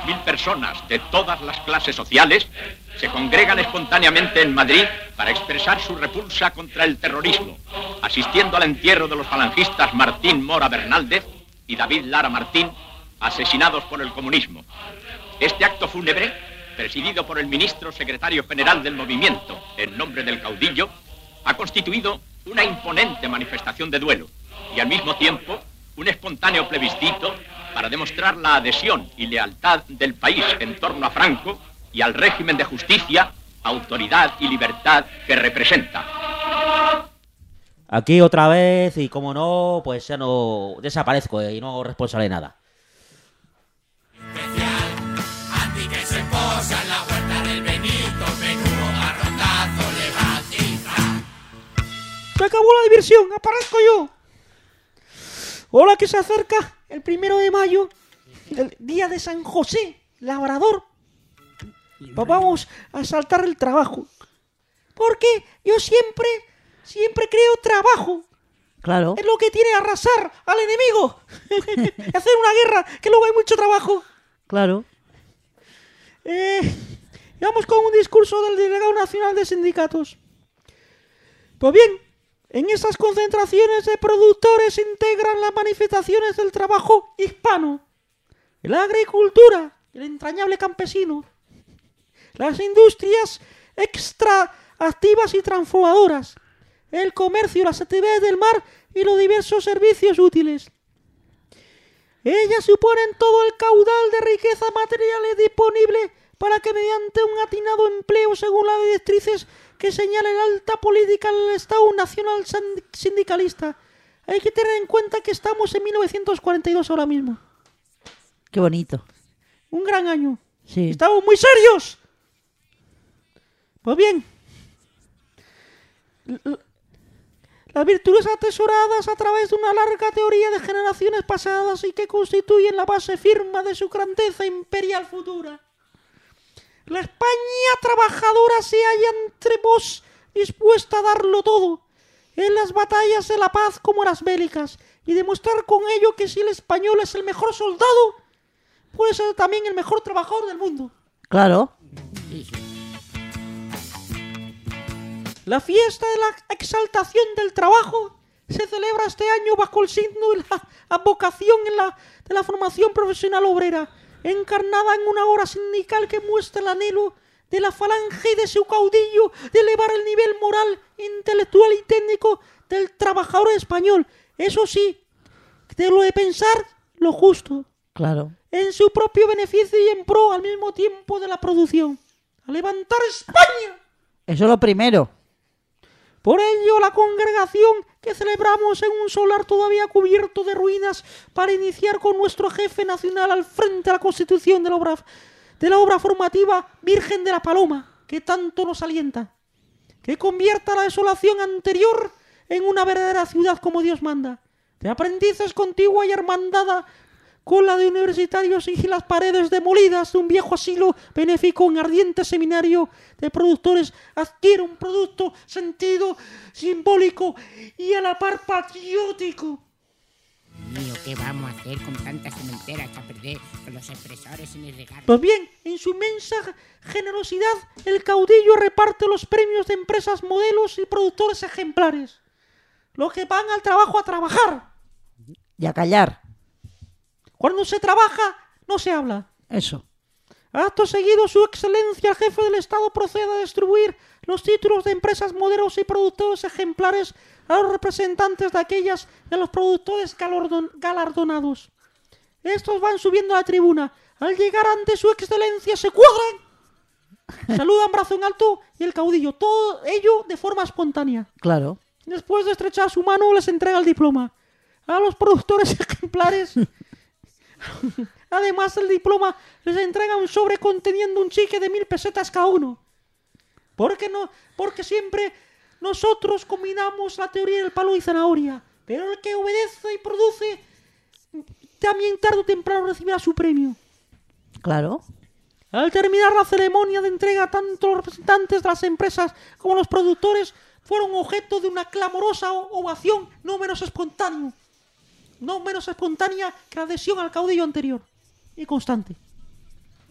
200.000 personas de todas las clases sociales se congregan espontáneamente en Madrid para expresar su repulsa contra el terrorismo, asistiendo al entierro de los falangistas Martín Mora Bernaldez y David Lara Martín, asesinados por el comunismo. Este acto fúnebre, presidido por el ministro secretario general del movimiento, en nombre del caudillo, ha constituido una imponente manifestación de duelo y al mismo tiempo un espontáneo plebiscito para demostrar la adhesión y lealtad del país en torno a Franco y al régimen de justicia, autoridad y libertad que representa. Aquí otra vez, y como no, pues ya no desaparezco y no responsable de nada. Se acabó la diversión, aparezco yo. Hola, que se acerca el 1 de mayo, el día de San José, labrador. Pues vamos a saltar el trabajo. Porque yo siempre creo trabajo. Claro. Es lo que tiene arrasar al enemigo. Hacer una guerra, que luego hay mucho trabajo. Claro. Vamos con un discurso del delegado nacional de sindicatos. Pues bien, en estas concentraciones de productores integran las manifestaciones del trabajo hispano, la agricultura, el entrañable campesino, las industrias extraactivas y transformadoras, el comercio, las actividades del mar y los diversos servicios útiles. Ellas suponen todo el caudal de riqueza materiales disponible para que mediante un atinado empleo según las directrices que señala la alta política del Estado Nacional Sindicalista. Hay que tener en cuenta que estamos en 1942 ahora mismo. Qué bonito. Un gran año. Sí. Estamos muy serios. Pues bien, las virtudes atesoradas a través de una larga teoría de generaciones pasadas y que constituyen la base firme de su grandeza imperial futura. La España trabajadora se halla entre vos dispuesta a darlo todo, en las batallas de la paz como en las bélicas, y demostrar con ello que si el español es el mejor soldado, puede ser también el mejor trabajador del mundo. Claro. La fiesta de la exaltación del trabajo se celebra este año bajo el signo de la advocación de la formación profesional obrera, encarnada en una hora sindical que muestra el anhelo de la falange y de su caudillo de elevar el nivel moral, intelectual y técnico del trabajador español. Eso sí, de lo de pensar lo justo. Claro. En su propio beneficio y en pro al mismo tiempo de la producción. ¡A levantar España! Eso es lo primero. Por ello, la congregación que celebramos en un solar todavía cubierto de ruinas para iniciar con nuestro jefe nacional al frente a la constitución de la obra formativa Virgen de la Paloma, que tanto nos alienta, que convierta la desolación anterior en una verdadera ciudad como Dios manda, de aprendices contigua y hermandada con la de universitarios y las paredes demolidas de un viejo asilo benéfico en ardiente seminario de productores adquiere un producto sentido simbólico y a la par patriótico. Mío, ¿qué vamos a hacer con tantas cementeras a perder con los expresores sin irrigar? Pues bien, en su inmensa generosidad, el caudillo reparte los premios de empresas modelos y productores ejemplares. Los que van al trabajo a trabajar. Y a callar. Cuando se trabaja, no se habla. Eso. Acto seguido, su excelencia, el jefe del Estado, procede a distribuir los títulos de empresas modelos y productores ejemplares a los representantes de aquellas de los productores galardonados. Estos van subiendo a la tribuna. Al llegar ante su excelencia, se cuadran, saludan brazo en alto y el caudillo. Todo ello de forma espontánea. Claro. Después de estrechar su mano, les entrega el diploma. A los productores ejemplares... Además del diploma, les entrega un sobre conteniendo un cheque de 1.000 pesetas cada uno. Porque siempre nosotros combinamos la teoría del palo y zanahoria. Pero el que obedece y produce, también tarde o temprano recibirá su premio. Claro. Al terminar la ceremonia de entrega, tanto los representantes de las empresas como los productores fueron objeto de una clamorosa ovación no menos espontánea que la adhesión al caudillo anterior y constante.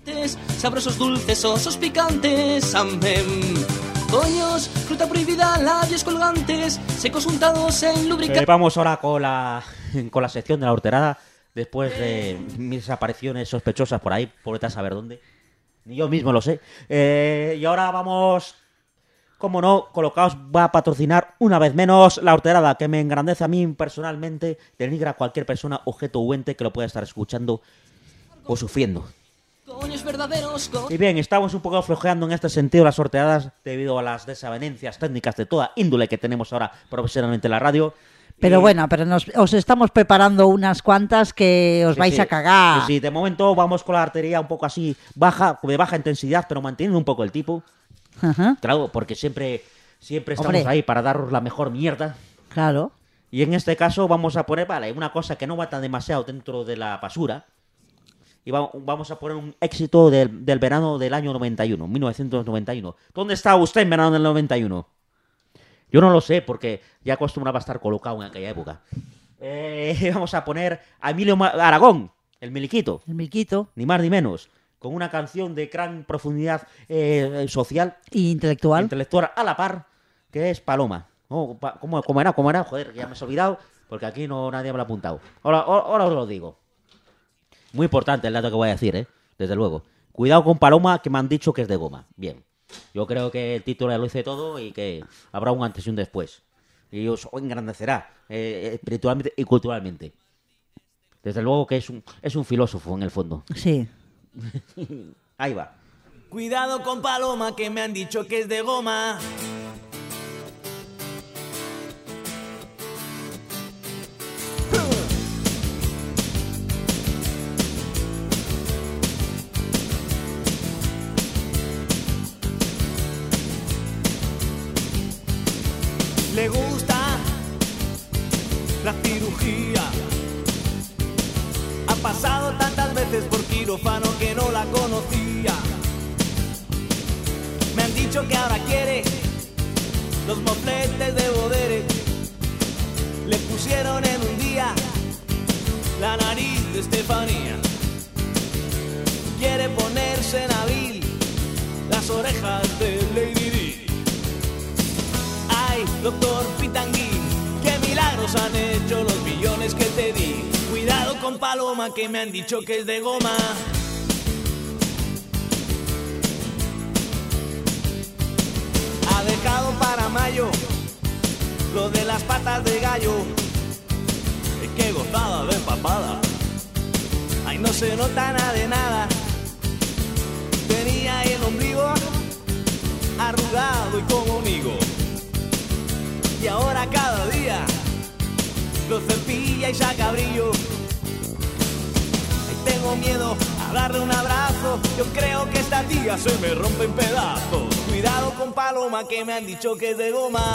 Sabrosos, dulces, osos picantes, amén. Coños, fruta prohibida, labios colgantes, secos untados en lubricante. Vamos ahora con la sección de la horterada. Después de mis apariciones sospechosas por ahí, por a saber dónde. Ni yo mismo lo sé. Y ahora vamos, como no, Colocaos va a patrocinar una vez menos la horterada, que me engrandece a mí personalmente, denigra a cualquier persona, objeto o ente que lo pueda estar escuchando o sufriendo. Coños verdaderos, Y bien, estamos un poco flojeando en este sentido las sorteadas debido a las desavenencias técnicas de toda índole que tenemos ahora profesionalmente en la radio. Pero bueno, pero os estamos preparando unas cuantas que os vais a cagar. Sí, de momento vamos con la artería un poco así baja, de baja intensidad, pero manteniendo un poco el tipo. Ajá. Claro, porque siempre estamos Hombre. ahí para daros la mejor mierda. Claro. Y en este caso vamos a poner, vale, una cosa que no va tan demasiado dentro de la basura. Y vamos a poner un éxito del verano del año 91, 1991. ¿Dónde estaba usted en verano del 91? Yo no lo sé, porque ya acostumbraba a estar colocado en aquella época. Vamos a poner a Emilio Aragón, el Miliquito. El Milquito. Ni más ni menos. Con una canción de gran profundidad social. Y intelectual. A la par, que es Paloma. Oh, ¿Cómo era? Joder, ya me he olvidado, porque aquí nadie me lo ha apuntado. Ahora os lo digo. Muy importante el dato que voy a decir, desde luego. Cuidado con Paloma, que me han dicho que es de goma. Bien. Yo creo que el título ya lo dice todo y que habrá un antes y un después. Y os engrandecerá espiritualmente y culturalmente. Desde luego que es un filósofo en el fondo. Sí. Ahí va. Cuidado con Paloma, que me han dicho que es de goma. Le gusta la cirugía. Ha pasado tantas veces por quirófano que no la conocía. Me han dicho que ahora quiere los mofletes de Bodere. Le pusieron en un día la nariz de Estefanía. Quiere ponerse en abril las orejas de Lady Di. Ay, doctor Pitangui, qué milagros han hecho los millones que te di. Cuidado con Paloma, que me han dicho que es de goma. Ha dejado para mayo lo de las patas de gallo. Qué gozada de papada. Ay, no se nota nada de nada. Tenía el ombligo arrugado y como un higo. Y ahora cada día lo cepilla y saca brillo. Ay, tengo miedo a darle un abrazo. Yo creo que esta tía se me rompe en pedazos. Cuidado con Paloma, que me han dicho que es de goma.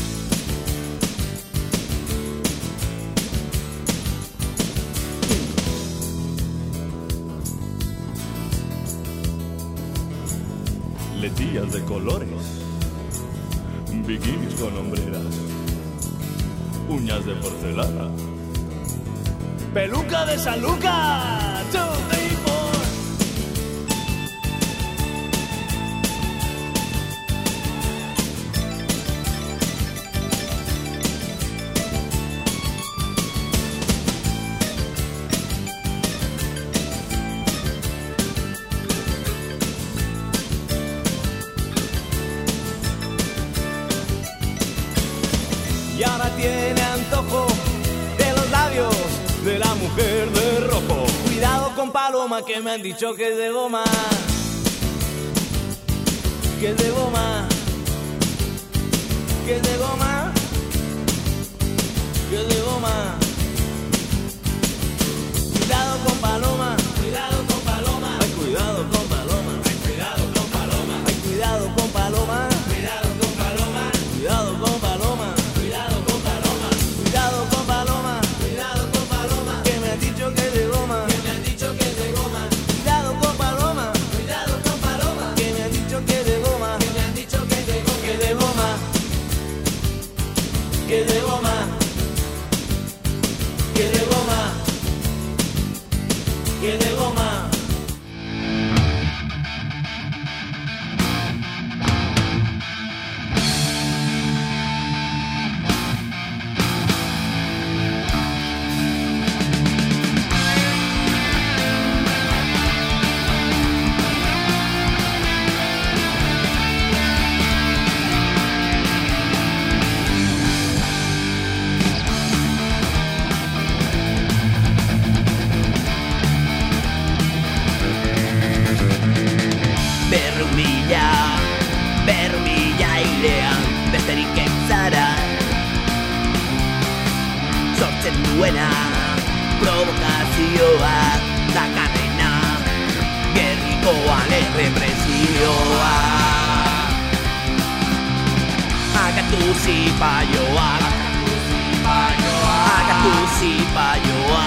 Letillas de colores, bikinis con hombreras, uñas de porcelana, Peluca de San Lucas. 2, 3, 4. Y ahora tiene antojo de los labios de la mujer de rojo. Cuidado con Paloma, que me han dicho que es de goma. Que es de goma. Que es de goma. Que es de goma. Cuidado con Paloma. Cuidado con Paloma. Ay, cuidado con Paloma. Ay, cuidado con Paloma. Ay, cuidado con Paloma. Cuidado con Paloma. Cuidado con Paloma. Cuidado con Paloma. Cuidado con Paloma. Cuidado con Paloma. Que me han dicho que es de goma. Que me han dicho que es de goma. Cuidado con Paloma. Cuidado con Paloma. Que me han dicho que es de goma. Que me han dicho que es de goma. Que es de goma. bermila hilean besterik ez zara. Sortzen duena provokazioa dakarrena, gerrikoa represioa. Agatu zipaioa, agatu zipaioa.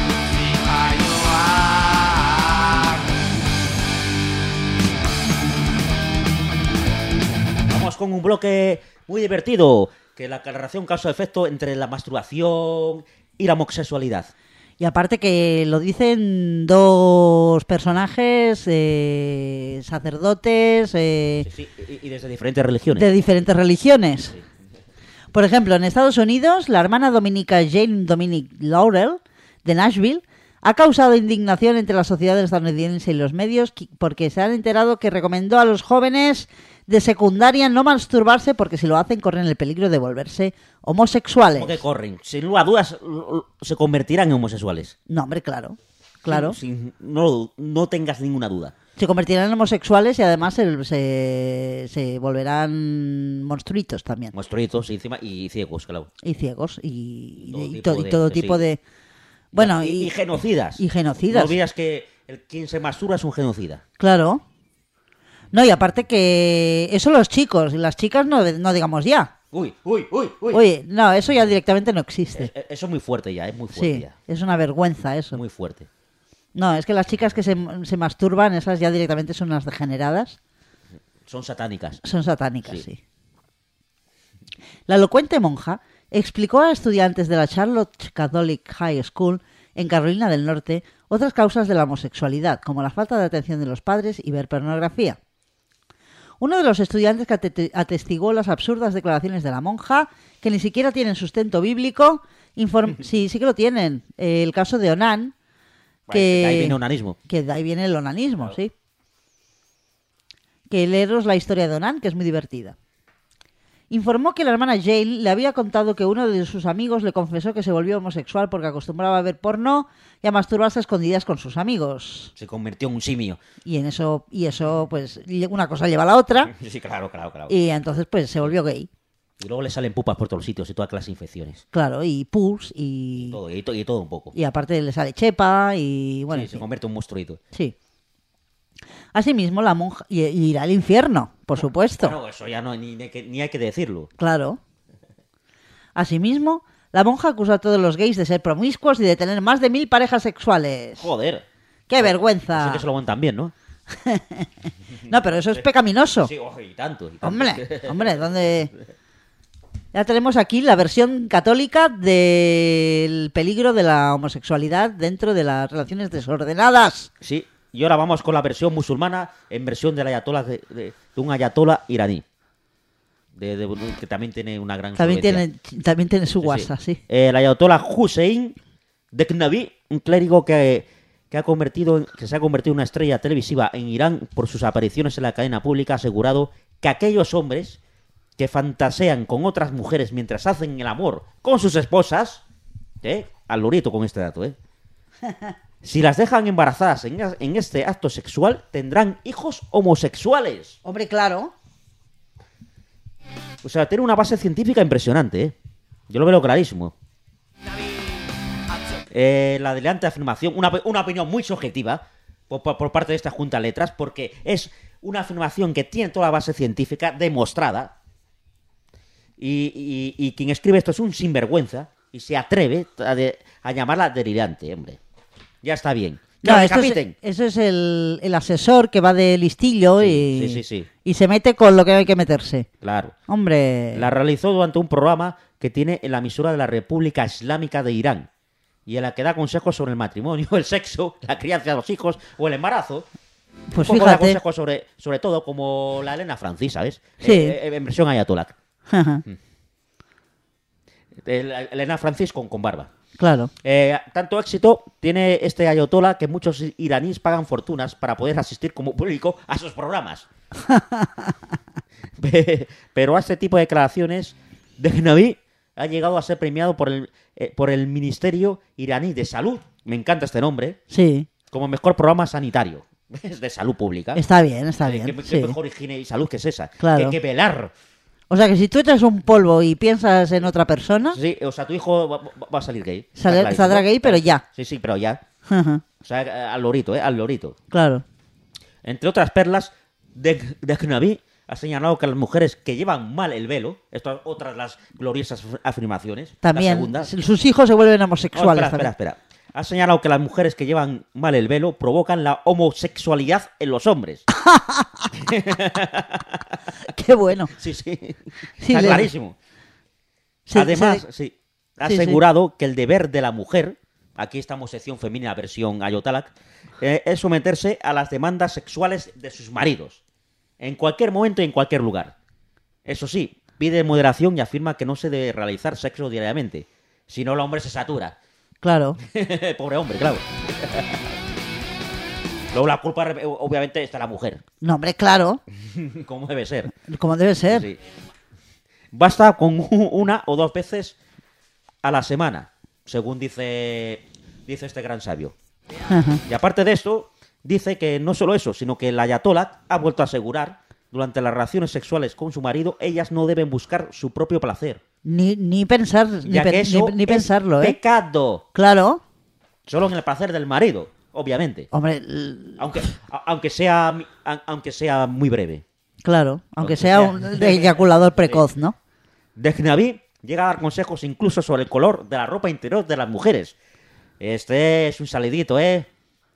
Vamos con un bloque muy divertido, que la relación causa-efecto entre la masturbación y la homosexualidad. Y aparte que lo dicen dos personajes, sacerdotes, Sí, y desde diferentes religiones. de diferentes religiones. Por ejemplo, en Estados Unidos, la hermana dominica Jane Dominic Laurel, de Nashville, ha causado indignación entre la sociedad estadounidense y los medios porque se han enterado que recomendó a los jóvenes de secundaria no masturbarse porque si lo hacen corren el peligro de volverse homosexuales. ¿Cómo que corren? Sin lugar a dudas se convertirán en homosexuales. No, hombre, claro. Claro. No tengas ninguna duda. Se convertirán en homosexuales y además se volverán monstruitos también. Monstruitos encima y ciegos, claro. Y ciegos y Todo todo tipo de... Bueno, y genocidas. Y genocidas. No olvides que quien se masturba es un genocida. Claro. No, y aparte que eso los chicos y las chicas no digamos ya. Uy. Oye, no, eso ya directamente no existe. Eso es muy fuerte ya, es muy fuerte Sí, ya. es una vergüenza eso. Muy fuerte. No, es que las chicas que se masturban, esas ya directamente son unas degeneradas. Son satánicas. Son satánicas, Sí. sí. La elocuente monja explicó a estudiantes de la Charlotte Catholic High School en Carolina del Norte otras causas de la homosexualidad, como la falta de atención de los padres y ver pornografía. Uno de los estudiantes que atestiguó las absurdas declaraciones de la monja, que ni siquiera tienen sustento bíblico, sí que lo tienen. El caso de Onan, Que de ahí viene onanismo. que de ahí viene el onanismo, sí. Que leeros la historia de Onan, que es muy divertida. Informó que la hermana Jane le había contado que uno de sus amigos le confesó que se volvió homosexual porque acostumbraba a ver porno y a masturbarse a escondidas con sus amigos. Se convirtió en un simio. Y eso, pues, una cosa lleva a la otra. Sí, claro. Y entonces, pues, se volvió gay. Y luego le salen pupas por todos los sitios y toda clase de infecciones. Claro, y pus y Todo un poco. y aparte le sale chepa y bueno, Sí, en se fin. convierte en un monstruito. Sí. Asimismo, la monja y irá al infierno, por supuesto. Bueno, eso ya no ni hay que decirlo. Claro. Asimismo, la monja acusó a todos los gays de ser promiscuos y de tener más de 1000 parejas sexuales. Joder. ¡Qué vergüenza! Así que se lo aguantan bien, ¿no? No, pero eso es pecaminoso. Sí, ojo, y tanto. Hombre, ¿dónde...? Ya tenemos aquí la versión católica del peligro de la homosexualidad dentro de las relaciones desordenadas. Sí, y ahora vamos con la versión musulmana en versión del ayatolá de un ayatolá iraní. Que también tiene una gran influencia. También tiene su WhatsApp, sí. El ayatolá Hussein Deknavi, un clérigo que se ha convertido en una estrella televisiva en Irán por sus apariciones en la cadena pública, ha asegurado que aquellos hombres que fantasean con otras mujeres mientras hacen el amor con sus esposas, al lorito con este dato, si las dejan embarazadas en este acto sexual, tendrán hijos homosexuales. Hombre, claro. O sea, tiene una base científica impresionante, Yo lo veo clarísimo. La adelante afirmación, una opinión muy subjetiva por parte de esta Junta de Letras, porque es una afirmación que tiene toda la base científica demostrada. Y quien escribe esto es un sinvergüenza y se atreve a llamarla delirante, hombre. Ya está bien. No, eso es el asesor que va de listillo Sí. y se mete con lo que hay que meterse. Claro. Hombre. La realizó durante un programa que tiene en la emisora de la República Islámica de Irán y en la que da consejos sobre el matrimonio, el sexo, la crianza de los hijos o el embarazo. Pues un poco da fíjate. consejos sobre todo como la Elena Francis, ¿sabes? Sí. En versión Ayatollah. Elena Francis con barba. Claro. Tanto éxito tiene este ayatollah que muchos iraníes pagan fortunas para poder asistir como público a sus programas. Pero a este tipo de declaraciones de Gnavi ha llegado a ser premiado por el Ministerio Iraní de Salud, me encanta este nombre, Sí. como mejor programa sanitario. Es de salud pública. Está bien, ¿Qué sí. mejor higiene y salud que es esa? Claro. Que hay que velar. O sea que si tú echas un polvo y piensas en otra persona, Sí, o sea, tu hijo va a salir gay. Saldrá Está clarísimo. gay, pero ya. Sí, pero ya. ajá, O sea, al lorito, al lorito. claro. Entre otras perlas, Degnabi ha señalado que las mujeres que llevan mal el velo, estas otras las gloriosas afirmaciones, la También segunda, sus hijos se vuelven No, homosexuales. espera. Ha señalado que las mujeres que llevan mal el velo provocan la homosexualidad en los hombres. Qué bueno. Sí. Sí, Está clarísimo. Además, sí, ha Sí, asegurado que el deber de la mujer, aquí estamos sección femenina versión Ayotalak, es someterse a las demandas sexuales de sus maridos, en cualquier momento y en cualquier lugar. Eso sí, pide moderación y afirma que no se debe realizar sexo diariamente, si no el hombre se satura. Claro. Pobre hombre, claro. Luego la culpa, obviamente, está la mujer, No, hombre, claro. como debe ser. Como debe ser. Sí. Basta con una o dos veces a la semana, según dice este gran sabio. Ajá. Y aparte de esto, dice que no solo eso, sino que el ayatollah ha vuelto a asegurar, durante las relaciones sexuales con su marido, ellas no deben buscar su propio placer. Ni pensar, Ya que eso ni es pensarlo, ¿eh? pecado. Claro. Solo en el placer del marido, obviamente. Hombre, Aunque sea muy breve. claro. Aunque Aunque sea sea. un eyaculador precoz, ¿no? Degnabi llega a dar consejos incluso sobre el color de la ropa interior de las mujeres. Este es un salidito, ¿eh?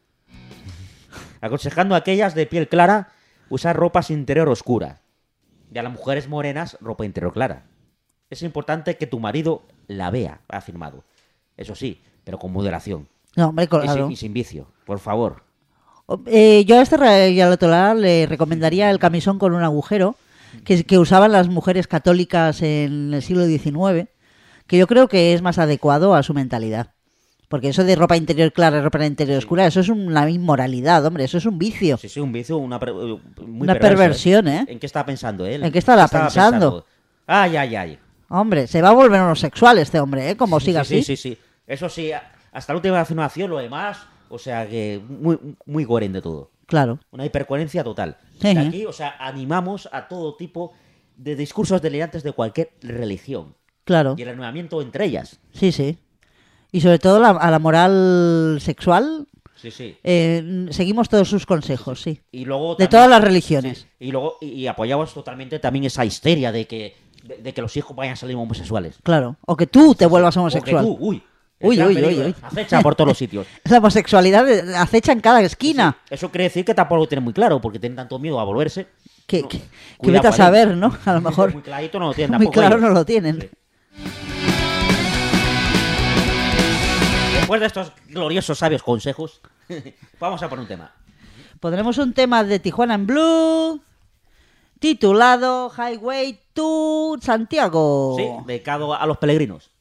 Aconsejando a aquellas de piel clara usar ropa interior oscura. Y a las mujeres morenas, ropa interior clara. Es importante que tu marido la vea, ha afirmado. Eso sí, pero con moderación. No, hombre, claro. Y sin vicio, por favor. Yo a este ayatolá le recomendaría el camisón con un agujero que usaban las mujeres católicas en el siglo XIX, que yo creo que es más adecuado a su mentalidad. Porque eso de ropa interior clara y ropa interior oscura, eso es una inmoralidad, hombre, eso es un vicio. Sí, un vicio, muy Una perverso, perversión, ¿eh? ¿En qué estaba pensando él? ¿En qué estaba pensando? Ay. Hombre, se va a volver homosexual este hombre, ¿eh? Como siga así. Sí. Eso sí, hasta la última afirmación, lo demás, o sea que muy coherente todo. Claro. Una hipercoherencia total. Sí. Aquí, o sea, animamos a todo tipo de discursos delirantes de cualquier religión. Claro. Y el renovamiento entre ellas. Sí. Y sobre todo a la moral sexual, Sí. seguimos todos sus consejos, sí. Y luego De también- todas las religiones. Sí. Y luego y apoyamos totalmente también esa histeria de que los hijos vayan a salir homosexuales. Claro. O que tú te vuelvas O homosexual. que tú, Uy. acecha por todos los sitios. La homosexualidad acecha en cada esquina. Sí. Eso quiere decir que tampoco lo tienen muy claro, porque tienen tanto miedo a volverse. Que Cuidado vete a con saber, ello. ¿no? A lo mejor Muy clarito no lo tienen muy tampoco claro ellos. no lo tienen. Sí. Después de estos gloriosos sabios consejos, vamos a poner un tema. Pondremos un tema de Tijuana en Blue titulado Highway to Santiago. Sí, dedicado a los peregrinos.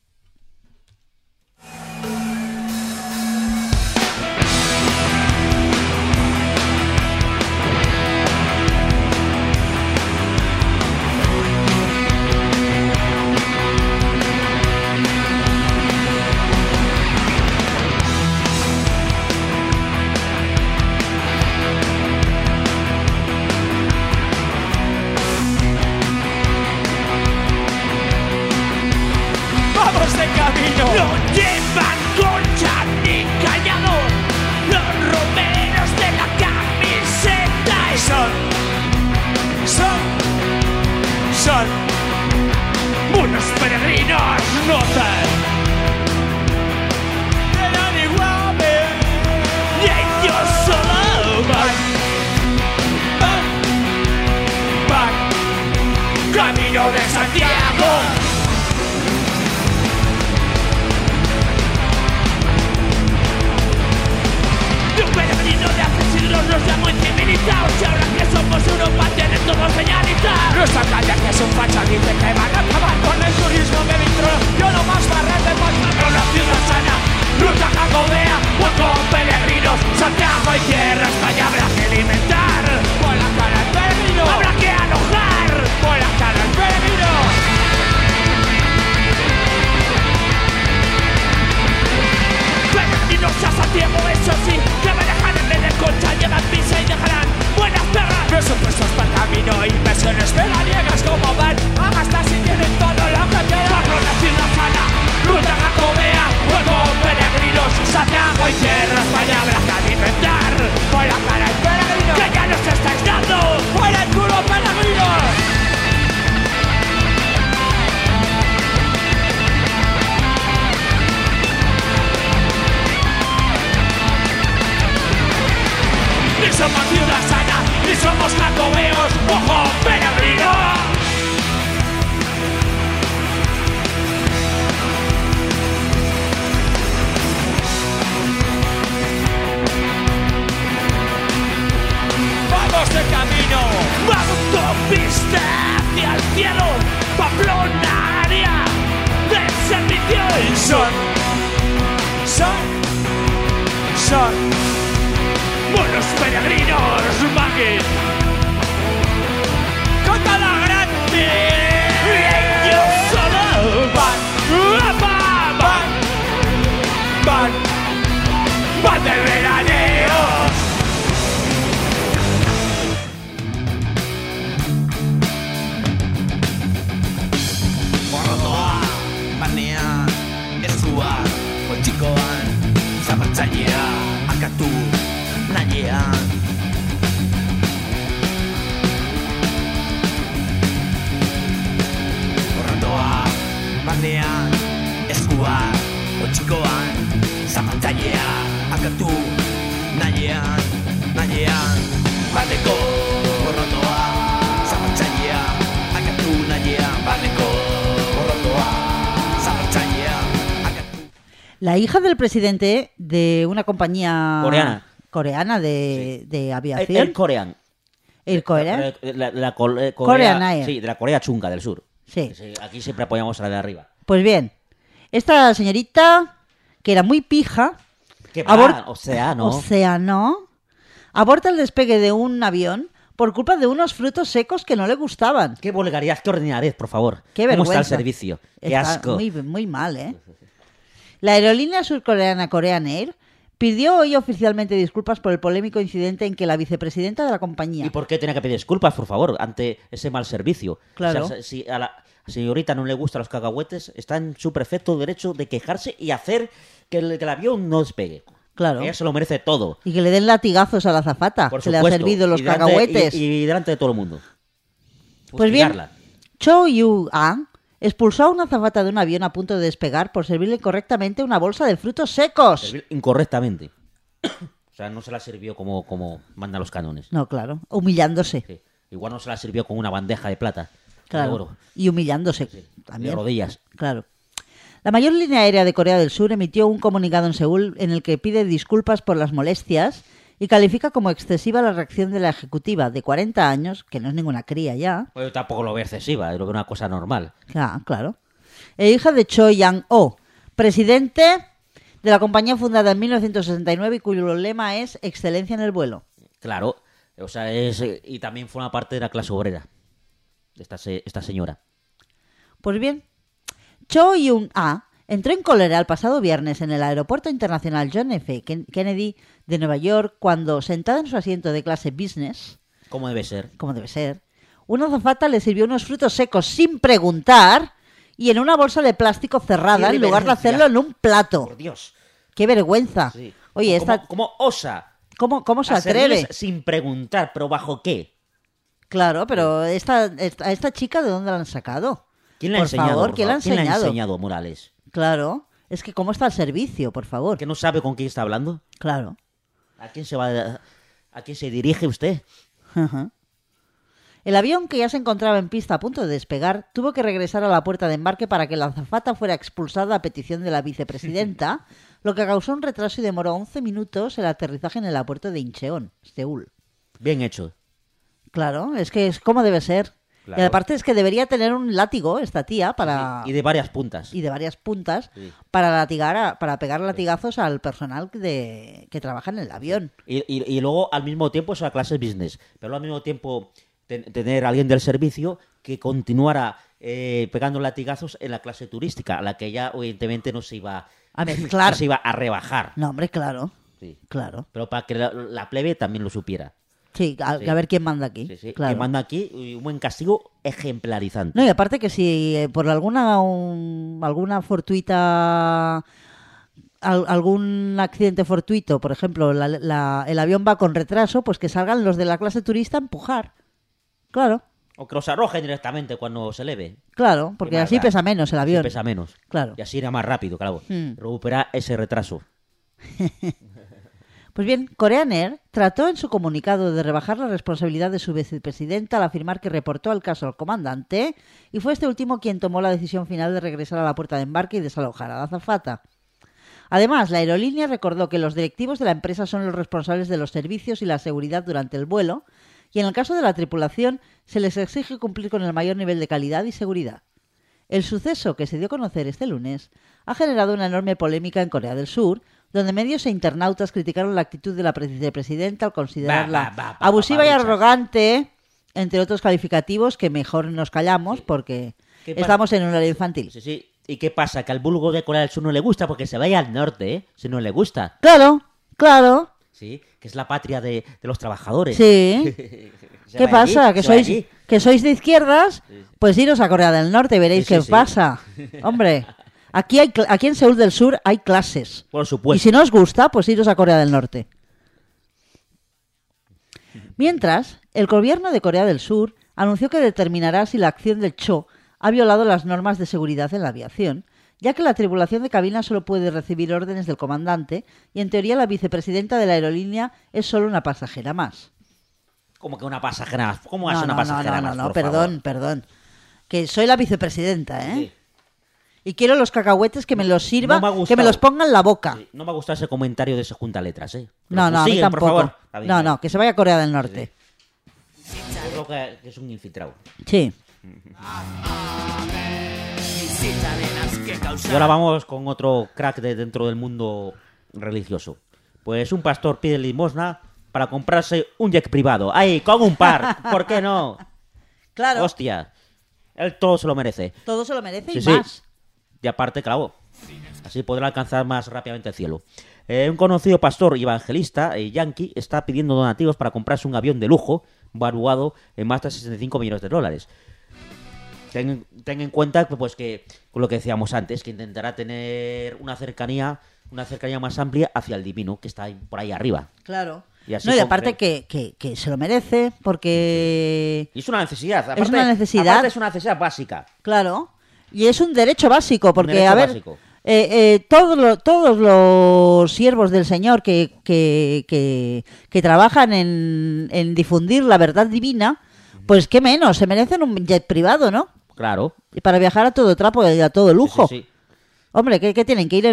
¡Vamos de camino! No llevan concha ni callado los romeros de la camiseta. Y son unos peregrinos, no sé. Eran iguales y ellos solo van camino de Santiago. De un peregrino de hace siglos nos llamo incivilizados. Y ahora que somos Europa tienen todo señalizado. Nuestra calle que son fachas dice que van a acabar con el turismo de vitro. Yo lo más barrete muestra una ciudad sana. Ruta jacobea o con peregrinos. Santiago y tierra, España habrá que alimentar. Por la cara al peregrino habrá que alojar. Por la cara al peregrino. Peregrinos a Santiago, eso sí, que me dejan en vez de concha, llevan pizza y peregrinos maguen con cada grande. Ellos solo van de veraneos. Morrotoa, barnean, eskuak, poltsikoan, zapatzailea, akatu, nahian. Morrotoa, barnean, eskuak, poltsikoan, zapatzailea, akatu, nahian, bateko. Morrotoa, zapatzailea, akatu, nahian, bateko. Morrotoa, zapatzailea, akatu. La hija del presidente de una compañía coreana de aviación. El Korean. ¿El Korean? Corea, Korean Air. Sí, de la Corea chunga del sur. Sí. Aquí siempre apoyamos a la de arriba. Pues bien, esta señorita, que era muy pija, ¿Qué va? Océano, aborta el despegue de un avión por culpa de unos frutos secos que no le gustaban. Qué vulgaridad, qué ordinariedad, por favor. Qué ¿Cómo vergüenza. está el servicio? Qué Está asco. muy, muy mal, ¿eh? La aerolínea surcoreana Korean Air pidió hoy oficialmente disculpas por el polémico incidente en que la vicepresidenta de la compañía... ¿Y por qué tenía que pedir disculpas, por favor, ante ese mal servicio? Claro. O sea, si a la señorita no le gustan los cacahuetes, está en su perfecto derecho de quejarse y hacer que el avión no despegue. Claro. Ella se lo merece todo. Y que le den latigazos a la azafata, Por que le ha supuesto. servido los Y delante- cacahuetes. Y delante de todo el mundo. Pues bien, Fustigarla. Cho Yu-an expulsó a una azafata de un avión a punto de despegar por servirle correctamente una bolsa de frutos secos. Servir incorrectamente. O sea, no se la sirvió como mandan los cánones. No, claro, humillándose. Sí. Igual no se la sirvió con una bandeja de plata. Claro. De oro. Y humillándose De también. rodillas. Claro. La mayor línea aérea de Corea del Sur emitió un comunicado en Seúl en el que pide disculpas por las molestias y califica como excesiva la reacción de la ejecutiva de 40 años, que no es ninguna cría ya. Pues yo tampoco lo veo excesiva, es lo que una cosa normal. Ah, claro. E hija de Cho Yang-oh, presidente de la compañía fundada en 1969 y cuyo lema es Excelencia en el vuelo. Claro. O sea, y también forma parte de la clase obrera. Esta señora. Pues bien, Cho Young-ah entró en cólera el pasado viernes en el Aeropuerto Internacional John F. Kennedy de Nueva York cuando, sentada en su asiento de clase business, ¿Cómo debe ser? como debe ser, una azafata le sirvió unos frutos secos sin preguntar y en una bolsa de plástico cerrada ¡Qué en lugar de reverencia! hacerlo en un plato. Por Dios. ¡Qué vergüenza! Sí. Oye, ¿Cómo osa? ¿Cómo se a atreve? servirles sin preguntar, pero ¿bajo qué? Claro, pero esta chica, ¿de dónde la han sacado? ¿Quién le ha Por enseñado? favor, por ¿quién le ha favor? ¿Quién le ha enseñado? enseñado, Morales? Claro, es que ¿cómo está el servicio, por favor? ¿Que no sabe con quién está hablando? Claro. ¿A quién se dirige usted? Ajá. El avión, que ya se encontraba en pista a punto de despegar, tuvo que regresar a la puerta de embarque para que la azafata fuera expulsada a petición de la vicepresidenta, lo que causó un retraso y demoró 11 minutos el aterrizaje en el aeropuerto de Incheon, Seúl. Bien hecho. Claro, es que es como debe ser. Claro. Y aparte es que debería tener un látigo esta tía para... Y de varias puntas. y de varias puntas Sí. para para pegar latigazos al personal que trabaja en el avión. Y luego, al mismo tiempo, es la clase business. Pero al mismo tiempo, tener a alguien del servicio que continuara pegando latigazos en la clase turística, a la que ya, evidentemente, no se iba A mezclar. no se iba a rebajar. No, hombre, claro. Sí. Claro. Pero para que la plebe también lo supiera. Sí, a Sí. ver quién manda aquí. Sí, sí. Claro. Que manda aquí un buen castigo ejemplarizante. No, y aparte que si por alguna fortuita, algún accidente fortuito, por ejemplo, el avión va con retraso, pues que salgan los de la clase turista a empujar. Claro, O que los arrojen directamente cuando se eleve. claro, porque Qué así maldad. pesa menos el Así avión. pesa menos. Claro. Y así irá más rápido, claro. Hmm. Recupera ese retraso. Pues bien, Korean Air trató en su comunicado de rebajar la responsabilidad de su vicepresidenta al afirmar que reportó el caso al comandante y fue este último quien tomó la decisión final de regresar a la puerta de embarque y desalojar a la azafata. Además, la aerolínea recordó que los directivos de la empresa son los responsables de los servicios y la seguridad durante el vuelo y en el caso de la tripulación se les exige cumplir con el mayor nivel de calidad y seguridad. El suceso, que se dio a conocer este lunes, ha generado una enorme polémica en Corea del Sur, donde medios e internautas criticaron la actitud de la vicepresidenta al considerarla Va, abusiva y Richard. arrogante, entre otros calificativos que mejor nos callamos porque ¿Qué pasa? estamos en un horario infantil. Sí, sí. ¿Y qué pasa? Que al vulgo de Corea del Sur no le gusta porque se vaya al norte, ¿eh? Si no le gusta. Claro, claro, Sí, que es la patria de los trabajadores. sí. Se ¿Qué vaya allí, pasa? ¿Que se vaya sois, allí. que sois de izquierdas? Pues iros a Corea del Norte y veréis Sí, sí, qué sí. pasa. Hombre, aquí en Seúl del Sur hay clases. Por Y supuesto. si no os gusta, pues iros a Corea del Norte. Mientras, el gobierno de Corea del Sur anunció que determinará si la acción del Cho ha violado las normas de seguridad en la aviación, ya que la tripulación de cabina solo puede recibir órdenes del comandante y en teoría la vicepresidenta de la aerolínea es solo una pasajera más. ¿Cómo que una pasajera? ¿Cómo es una pasajera más, por perdón, favor? perdón. Que soy la vicepresidenta, ¿eh? Sí. Y quiero los cacahuetes que me los sirva, No me ha que gustado. me los ponga en la boca. Sí, no me ha gustado ese comentario de ese junta letras, ¿eh? No, Pero no, a mí sigue, tampoco. por favor. Está bien, No, está bien. no, que se vaya a Corea del Norte. Yo creo que es un infiltrado. Sí. Y ahora vamos con otro crack de dentro del mundo religioso. Pues un pastor pide limosna para comprarse un jet privado. ¡Ay, con un par! ¿Por qué no? Claro, Hostia. Él todo se lo merece. todo se lo merece Sí, y sí. más. Y aparte, claro, así podrá alcanzar más rápidamente el cielo. Un conocido pastor y evangelista, yankee, está pidiendo donativos para comprarse un avión de lujo valuado en más de 65 millones de dólares. Ten en cuenta pues que, con lo que decíamos antes, que intentará tener una cercanía más amplia hacia el divino, que está ahí, por ahí arriba. Claro. Y así No, y con- aparte que se lo merece porque... Y es una necesidad. Es una necesidad. Aparte es una necesidad básica. Claro. Y es un derecho básico porque, derecho a ver... básico. Todos los siervos del Señor que trabajan en difundir la verdad divina, pues qué menos, se merecen un jet privado, ¿no? Claro. Y para viajar a todo trapo y a todo lujo. Sí, sí, sí. Hombre, ¿qué tienen? ¿Que ir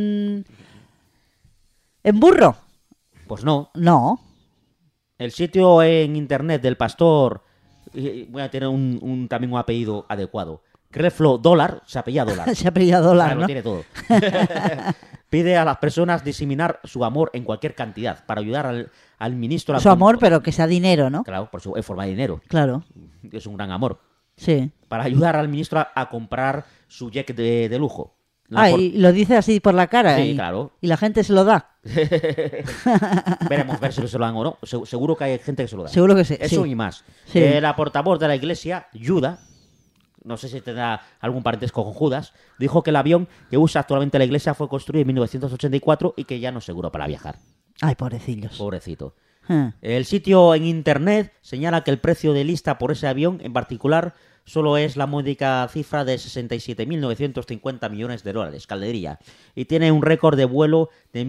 en burro? Pues no. No. El sitio en internet del pastor, voy a tener también un apellido adecuado. Creflo Dólar, se apellida Dólar. Se ha pillado dólar, Claro, ¿no? tiene todo. Pide a las personas diseminar su amor en cualquier cantidad para ayudar al ministro. a Su amor, comp- pero que sea dinero, ¿no? Claro, en forma de dinero. Claro, Es un gran amor. sí. Para ayudar al ministro a comprar su jet de lujo. Ah, y lo dice así por la cara. Sí, y, claro. y la gente se lo da. Veremos ver si se lo dan o no. Seguro que hay gente que se lo da. Seguro que sí, Eso sí. y más. Sí. La portavoz de la iglesia, Yuda, no sé si tendrá algún parentesco con Judas, dijo que el avión que usa actualmente la iglesia fue construido en 1984 y que ya no es seguro para viajar. Ay, pobrecillos. Pobrecito. Ah. El sitio en internet señala que el precio de lista por ese avión en particular solo es la módica cifra de 67.950 millones de dólares, calderilla, y tiene un récord de vuelo de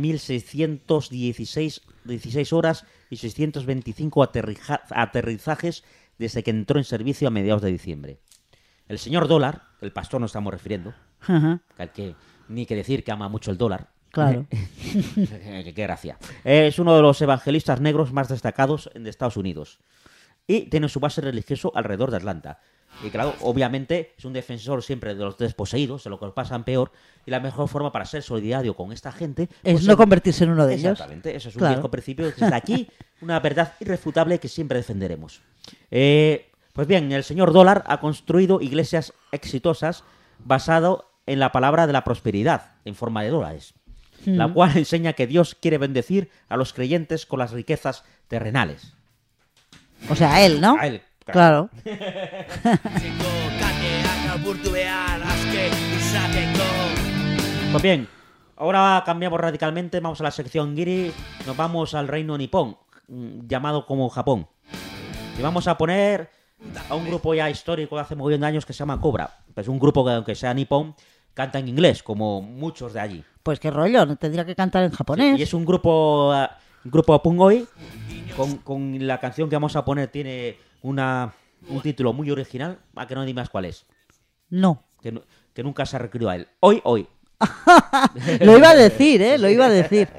1.616 horas y 625 aterrizajes desde que entró en servicio a mediados de diciembre. El señor Dólar, el pastor nos estamos refiriendo, Ajá, al que ni que decir que ama mucho el dólar, claro. qué gracia. Es uno de los evangelistas negros más destacados de Estados Unidos. Y tiene su base religioso alrededor de Atlanta. Y claro, obviamente es un defensor siempre de los desposeídos, de lo que los pasan peor. Y la mejor forma para ser solidario con esta gente Es pues, no convertirse en uno de ellos. Exactamente, eso es un Claro. viejo principio. Desde aquí, una verdad irrefutable que siempre defenderemos. Pues bien, el señor Dólar ha construido iglesias exitosas basado en la palabra de la prosperidad, en forma de dólares, la cual enseña que Dios quiere bendecir a los creyentes con las riquezas terrenales. O sea, él, ¿no? A él, Claro. Pues bien, ahora cambiamos radicalmente, vamos a la sección Giri, nos vamos al reino nipón, llamado como Japón. Y vamos a poner a un grupo ya histórico de hace mogollón de años que se llama Cobra. Es un grupo que, aunque sea nipón, canta en inglés, como muchos de allí. Pues qué rollo, no tendría que cantar en japonés. Y es un grupo Pungoi, con la canción que vamos a poner tiene un título muy original, a que no digas cuál es, No. que nunca se ha referido a él. Hoy. Lo iba a decir, ¿eh? Lo iba a decir.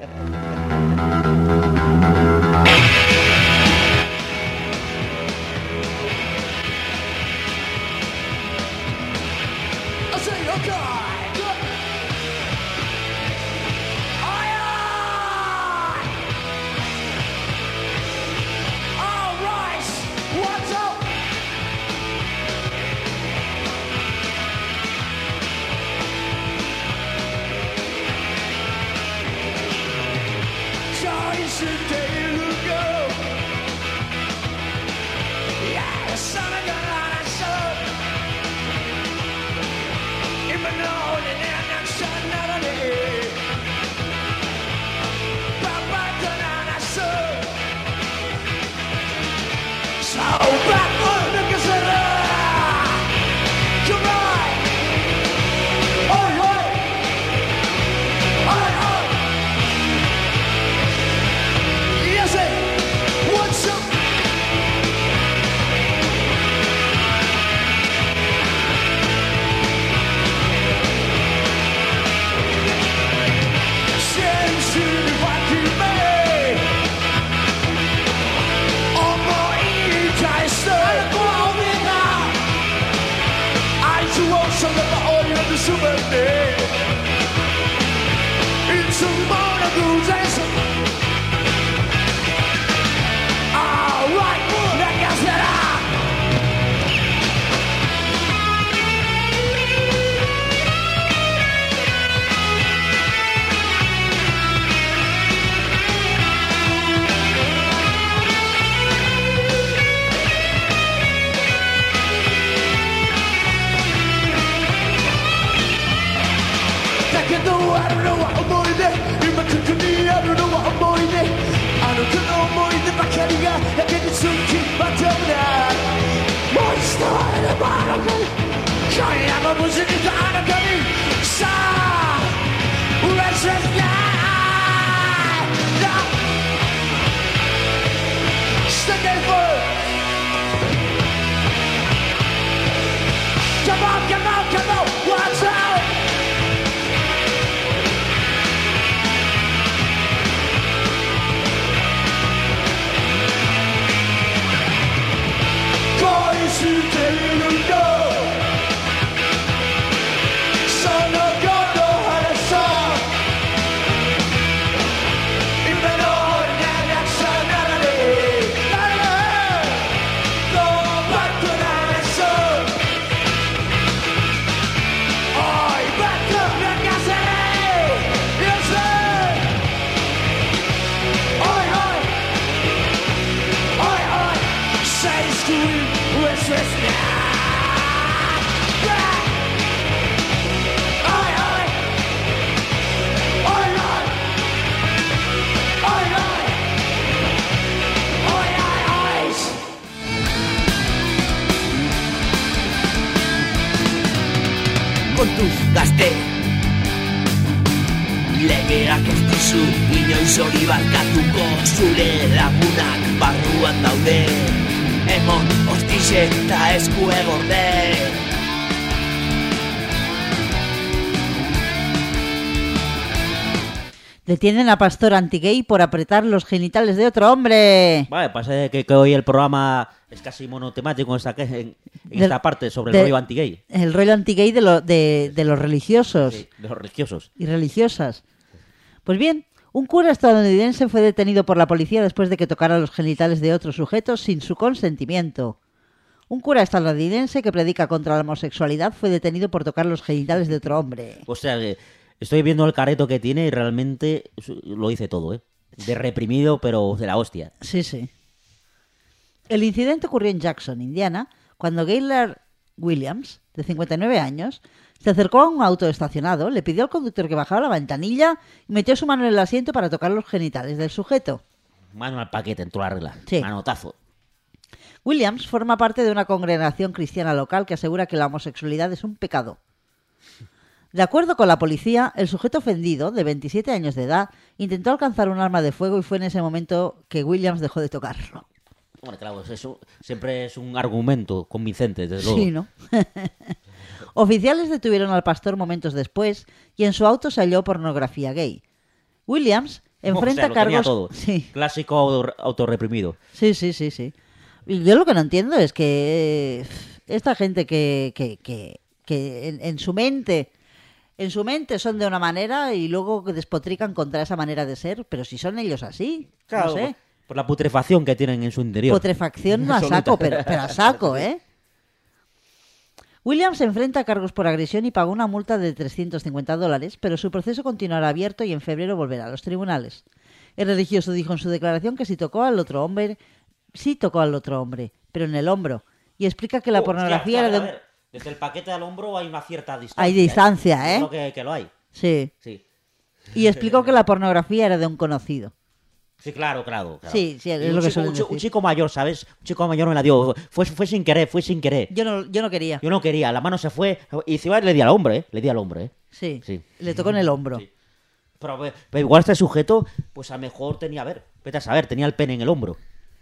Kontuz gazte Legeak ez dizu inoiz hori barkatuko. Zure lagunak barruan daude, emon hostixe eta esku egorde. Detienen a pastor anti-gay por apretar los genitales de otro hombre. Vale, pasa que hoy el programa es casi monotemático en esta parte sobre el rollo anti-gay. El rollo anti-gay de los religiosos. Sí, de los religiosos. Y religiosas. Pues bien, un cura estadounidense fue detenido por la policía después de que tocara los genitales de otros sujetos sin su consentimiento. Un cura estadounidense que predica contra la homosexualidad fue detenido por tocar los genitales de otro hombre. O sea, estoy viendo el careto que tiene y realmente lo dice todo, ¿eh? De reprimido, pero de la hostia. Sí, sí. El incidente ocurrió en Jackson, Indiana, cuando Gaylord Williams, de 59 años, se acercó a un auto estacionado, le pidió al conductor que bajara la ventanilla y metió su mano en el asiento para tocar los genitales del sujeto. Mano al paquete, en toda la regla. Sí. Manotazo. Williams forma parte de una congregación cristiana local que asegura que la homosexualidad es un pecado. De acuerdo con la policía, el sujeto ofendido, de 27 años de edad, intentó alcanzar un arma de fuego y fue en ese momento que Williams dejó de tocarlo. Bueno, claro, eso siempre es un argumento convincente, desde luego. Sí, ¿no? Oficiales detuvieron al pastor momentos después y en su auto se halló pornografía gay. Williams enfrenta lo cargos... tenía todo. Sí. Clásico autorreprimido. Sí. Y yo lo que no entiendo es que esta gente que en su mente son de una manera y luego despotrican contra esa manera de ser, pero si son ellos así, Claro, no sé. por la putrefacción que tienen en su interior. Putrefacción a saco, pero a saco, ¿eh? Williams se enfrenta a cargos por agresión y pagó una multa de $350, pero su proceso continuará abierto y en febrero volverá a los tribunales. El religioso dijo en su declaración que sí tocó al otro hombre, pero en el hombro, y explica que la pornografía era de... a ver, desde el paquete al hombro hay una cierta distancia. Hay distancia, ¿eh? Yo creo que lo hay. Sí. Sí. Y explicó que la pornografía era de un conocido. Sí, claro. Sí, es Y lo un que chico, suelen un decir. chico mayor, ¿sabes? Un chico mayor me la dio. Fue sin querer. Yo no quería. Yo no quería, la mano se fue. Y encima le di al hombre, ¿eh? Sí. Sí. Le tocó en el hombro. Sí. Pero igual este sujeto, pues a lo mejor tenía, a ver, vete a saber, tenía el pene en el hombro.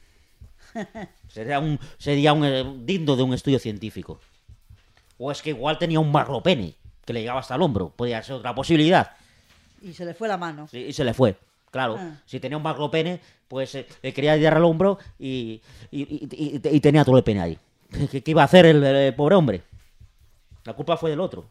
Sería un digno de un estudio científico. O es que igual tenía un macropene que le llegaba hasta el hombro. Podría ser otra posibilidad. Y se le fue la mano. Sí, y se le fue. Claro, Ah. si tenía un macropene, pues le quería llegar al hombro y tenía todo el pene ahí. ¿Qué iba a hacer el pobre hombre? La culpa fue del otro.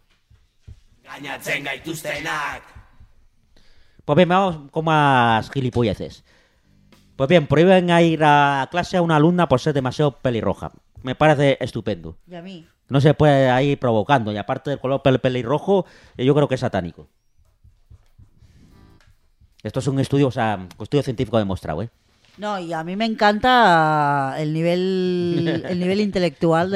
Pues bien, vamos con más gilipolleces. Pues bien, prohíben a ir a clase a una alumna por ser demasiado pelirroja. Me parece estupendo. Y a mí. No se puede ir provocando. Y aparte del color pelirrojo, yo creo que es satánico. Esto es un estudio, estudio científico demostrado, ¿eh? No, y a mí me encanta el nivel intelectual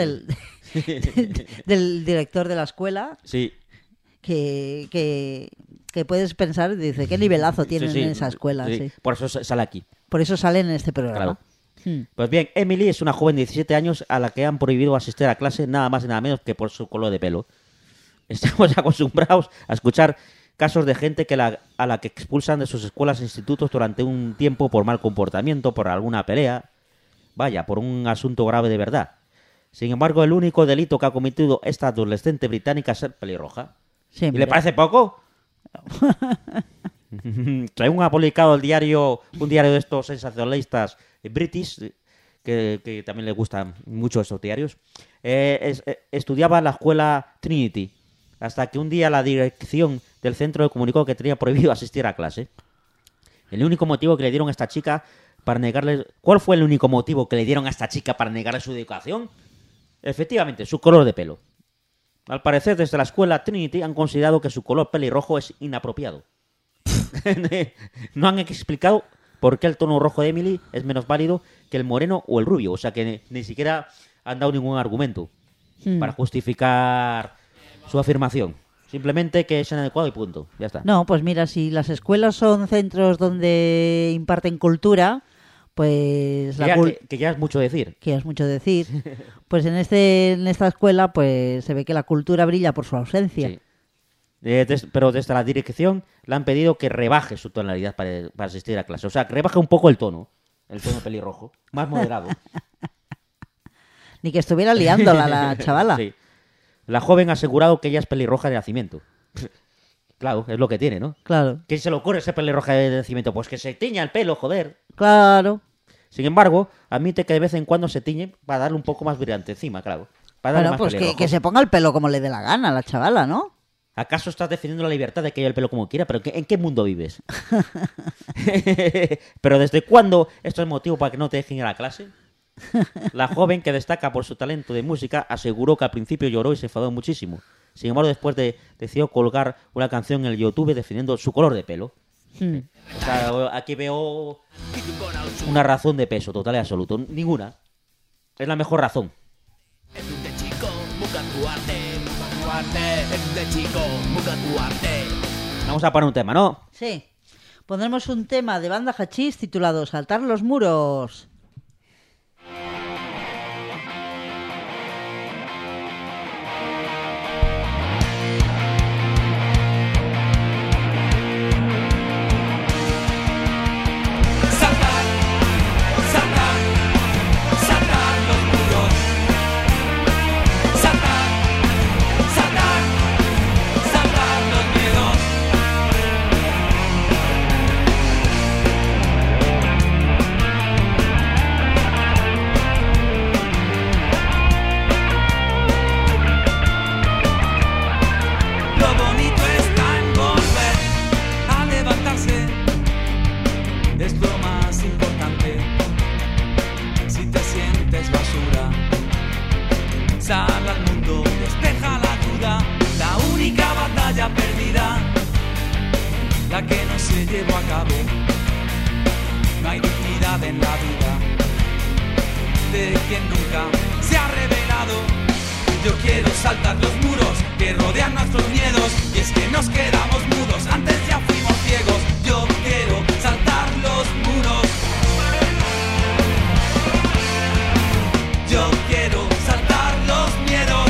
del director de la escuela, Sí. que puedes pensar, dice, qué nivelazo tienen Sí, en esa escuela. sí. Sí. Por eso sale aquí. Por eso salen en este programa. Claro. Pues bien, Emily es una joven de 17 años a la que han prohibido asistir a clase nada más y nada menos que por su color de pelo. Estamos acostumbrados a escuchar casos de gente a la que expulsan de sus escuelas e institutos durante un tiempo por mal comportamiento, por alguna pelea, vaya, por un asunto grave de verdad. Sin embargo, el único delito que ha cometido esta adolescente británica es ser pelirroja. ¿Y le parece poco? Según ha publicado un diario de estos sensacionalistas british, que también le gustan mucho estos diarios, estudiaba en la escuela Trinity, hasta que un día la dirección del centro le comunicó que tenía prohibido asistir a clase. El único motivo que le dieron a esta chica para negarle... ¿Cuál fue el único motivo que le dieron a esta chica para negarle su educación? Efectivamente, su color de pelo. Al parecer, desde la escuela Trinity han considerado que su color pelirrojo es inapropiado. No han explicado por qué el tono rojo de Emily es menos válido que el moreno o el rubio. O sea que ni siquiera han dado ningún argumento para justificar su afirmación. Simplemente que es inadecuado y punto. Ya está. No, pues mira, si las escuelas son centros donde imparten cultura, pues Que ya es mucho decir. que es mucho decir, pues en esta escuela pues se ve que la cultura brilla por su ausencia. Sí. Pero desde la dirección le han pedido que rebaje su tonalidad para asistir a clase. O sea, que rebaje un poco el tono pelirrojo, más moderado. Ni que estuviera liándola la chavala. Sí. La joven ha asegurado que ella es pelirroja de nacimiento. Claro, es lo que tiene, ¿no? Claro, ¿Qué se le ocurre ese pelirroja de nacimiento? Pues que se tiña el pelo, joder. claro. Sin embargo, admite que de vez en cuando se tiñe para darle un poco más brillante encima, claro. Para darle Bueno, más pues pelirrojo. que se ponga el pelo como le dé la gana a la chavala, ¿no? ¿Acaso estás defendiendo la libertad de que haya el pelo como quiera? ¿Pero en qué mundo vives? ¿Pero desde cuándo esto es motivo para que no te dejen ir a la clase? La joven, que destaca por su talento de música, aseguró que al principio lloró y se enfadó muchísimo. Sin embargo, después decidió colgar una canción en el YouTube defendiendo su color de pelo. O sea, aquí veo una razón de peso total y absoluto. Ninguna. Es la mejor razón. Vamos a poner un tema, ¿no? Sí. Pondremos un tema de banda hachís titulado Saltar los muros. Lo bonito está en volver a levantarse, es lo más importante. Si te sientes basura, sal al mundo, despeja la duda. La única batalla perdida, la que no se llevó a cabo. No hay dignidad en la vida de quien nunca se ha revelado. Yo quiero saltar los muros que rodean nuestros miedos. Y es que nos quedamos mudos, antes ya fuimos ciegos. Yo quiero saltar los muros. Yo quiero saltar los miedos.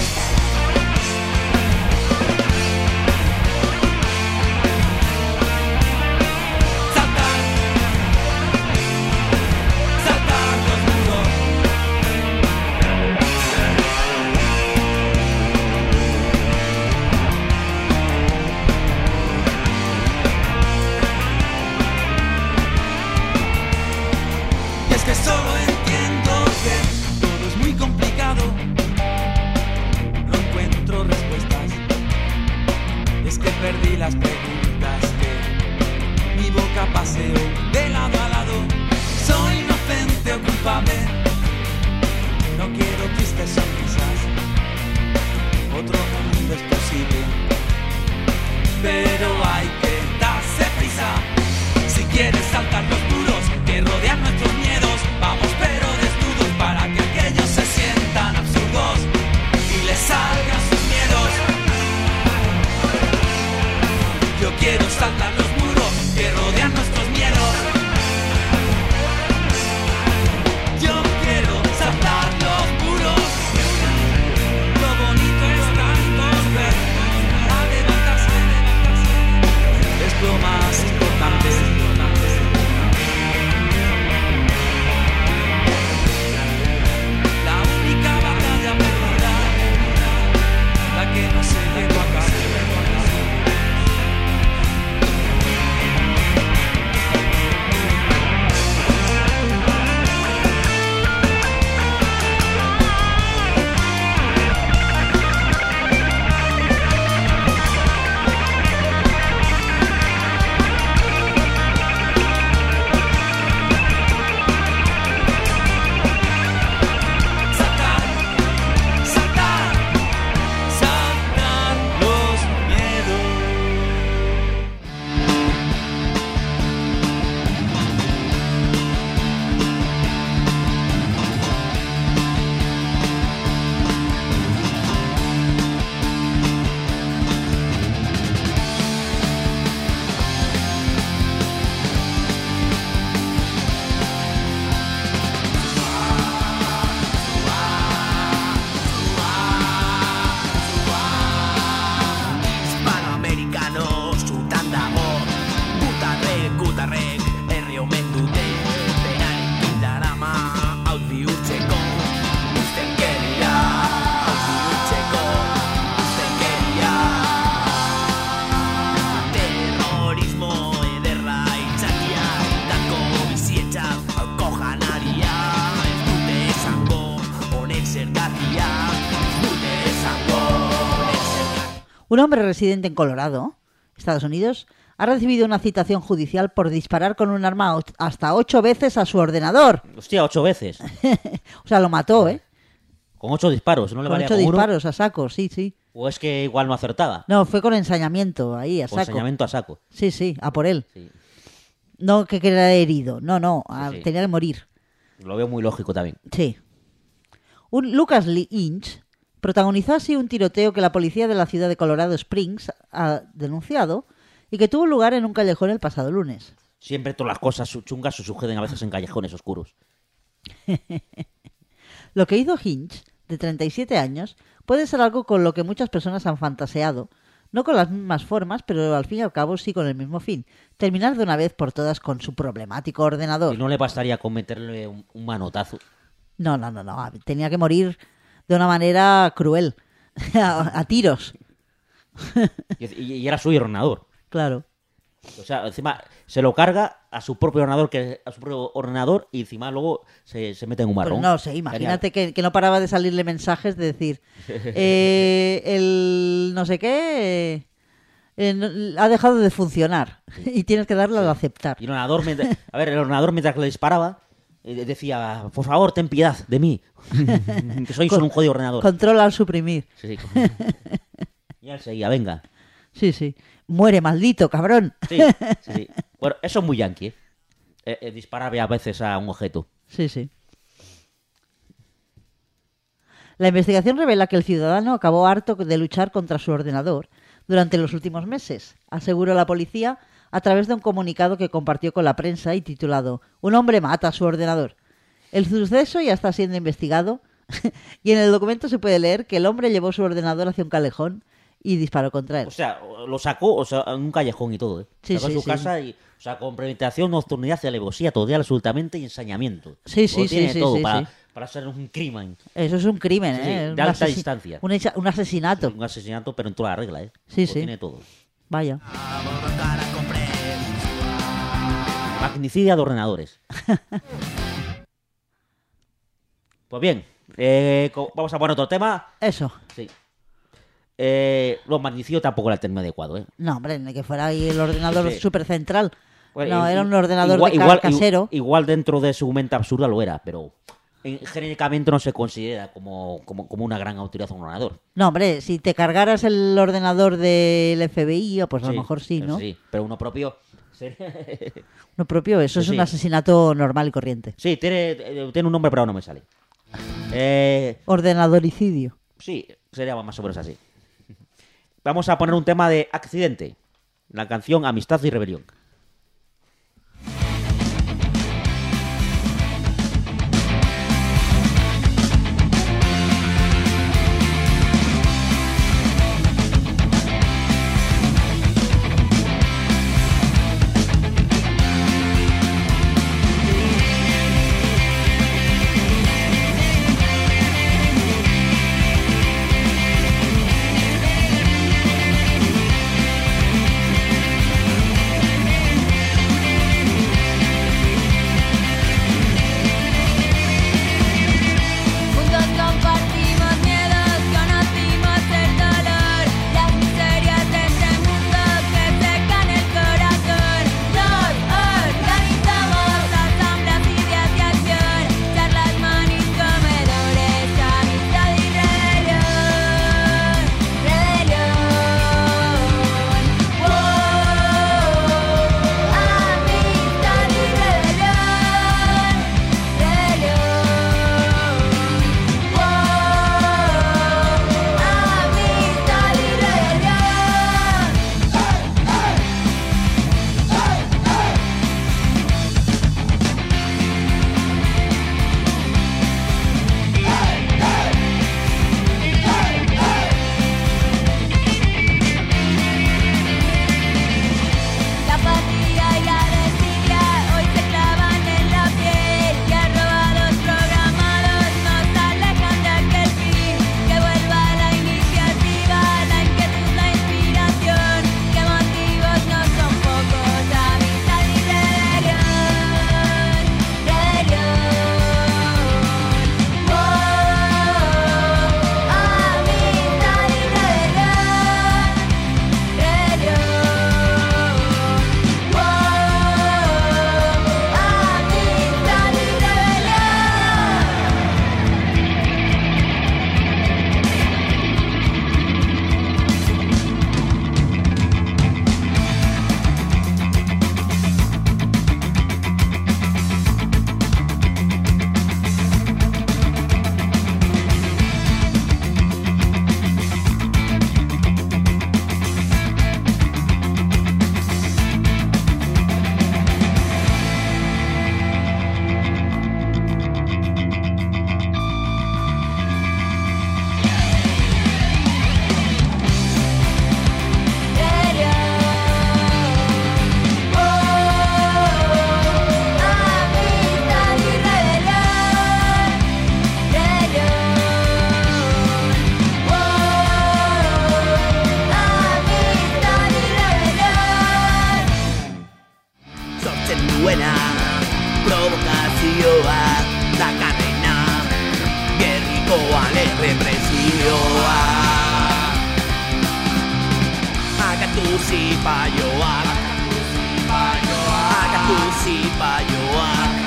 Saltar, saltar los muros. Y es que solo entiendo que todo es muy complicado. No encuentro respuestas. Es que perdí las preguntas que mi boca paseó de lado a lado. Soy inocente o culpable. No quiero tristes sonrisas. Otro mundo es posible, pero hay que darse prisa. Si quieres saltar los muros que rodean nuestros miedos, vamos pero desnudos para que aquellos se sientan absurdos y les salgan sus miedos. Yo quiero saltar los muros que rodean nuestros miedos. Yo quiero saltar los muros. Lo bonito es tanto ver a levantarse. Es lo más importante. La única batalla perdida, la que no se llegó a cabo. Saltar, saltar, saltar los miedos. Hispanoamerikanos zutan dago. Gutarrek, herri omen dute. Beraren darama, hau bihurtzeko. Ustelkeria, hau bihurtzeko. Ustelkeria. Terrorismo ederra itzakia. Dako bizietza, hauko janaria. Ez dute esango, honek zergatia. Ez dute esango, honek zergatia. Un hombre residente en Colorado, Estados Unidos, ha recibido una citación judicial por disparar con un arma hasta 8 veces a su ordenador. Hostia, 8 veces. O sea, lo mató, ¿eh? Con 8 disparos. ¿No le Con valía 8 con uno? disparos a saco, sí, sí. ¿O es que igual no acertaba? No, fue con ensañamiento, ahí, a Con saco. ensañamiento a saco. Sí, sí, a por él. Sí. No que quedara herido, no, Sí. tenía que morir. Lo veo muy lógico también. Sí. Un Lucas Lee Inch protagonizó así un tiroteo que la policía de la ciudad de Colorado Springs ha denunciado y que tuvo lugar en un callejón el pasado lunes. Siempre todas las cosas chungas se suceden a veces en callejones oscuros. Lo que hizo Hinch, de 37 años, puede ser algo con lo que muchas personas han fantaseado. No con las mismas formas, pero al fin y al cabo sí con el mismo fin. Terminar de una vez por todas con su problemático ordenador. ¿Y no le bastaría con meterle un manotazo? No. Tenía que morir de una manera cruel. a tiros. Y era su ordenador. Claro. O sea, encima se lo carga a su propio ordenador, y encima luego se mete en un marrón. Pues no sé, imagínate que no paraba de salirle mensajes de decir el no sé qué ha dejado de funcionar y tienes que darle al aceptar. Y el ordenador, el ordenador mientras le disparaba decía, por favor, ten piedad de mí, que soy solo un jodido ordenador. Controla al suprimir. Sí. Y él seguía, venga. Sí. Muere, maldito, cabrón. Sí. Bueno, eso es muy yankee, disparar a veces a un objeto. Sí. La investigación revela que el ciudadano acabó harto de luchar contra su ordenador durante los últimos meses, aseguró la policía a través de un comunicado que compartió con la prensa y titulado «Un hombre mata a su ordenador». El suceso ya está siendo investigado y en el documento se puede leer que el hombre llevó su ordenador hacia un calejón y disparó contra él. O sea, lo sacó, en un callejón y todo, ¿eh? Sí, Sacó sí, de su sí. casa y, con premeditación, nocturnidad, alevosía, total, absolutamente y ensañamiento. Sí, sí, Lo tiene sí, sí, todo sí, para, sí. para ser un crimen. Eso es un crimen, Sí, ¿eh? de Un alta distancia. Un asesinato. Un asesinato, pero en toda la regla, ¿eh? Sí, Lo sí. tiene todo. Vaya. Magnicidia de ordenadores. Pues bien, vamos a poner otro tema. Eso. Sí. Los magnicidios tampoco era el término adecuado, ¿eh? No, hombre, ni que fuera ahí el ordenador Sí. súper central. Bueno, No, era un ordenador casero. Igual dentro de su mente absurda lo era, pero genéricamente no se considera como una gran autoridad un ordenador. No, hombre, si te cargaras el ordenador del FBI, pues a lo mejor sí, ¿no? Sí, pero uno propio... Uno propio, eso Sí, es un sí. asesinato normal y corriente. Sí, tiene un nombre, pero no me sale. Ordenadoricidio. Sí, sería más o menos así. Vamos a poner un tema de Accidente. La canción Amistad y Rebelión. Juntos compartimos miedos, conocimos el dolor, las miserias de este mundo que secan el corazón. Nos organizamos asambleas y días de acción, charlas, manis, comedores, amistad y rebelión. Rebelión. Amistad y rebelión. Rebelión. Amistad y rebelión. La apatía y la desidia hoy se clavan en la piel y arrobados programados nos alejan de aquel fin. Que vuelva la iniciativa, la inquietud, la inspiración, que motivos no son pocos, amistad y rebelión. Rebelión. Amistad y rebelión. Rebelión. Amistad y rebelión. Amistad y rebelión. Rebelión. Amistad y rebelión. Sortzen duena provokazioa dakarrena gerrikoan errepresioa Akatu zipaioa Akatu zipaioa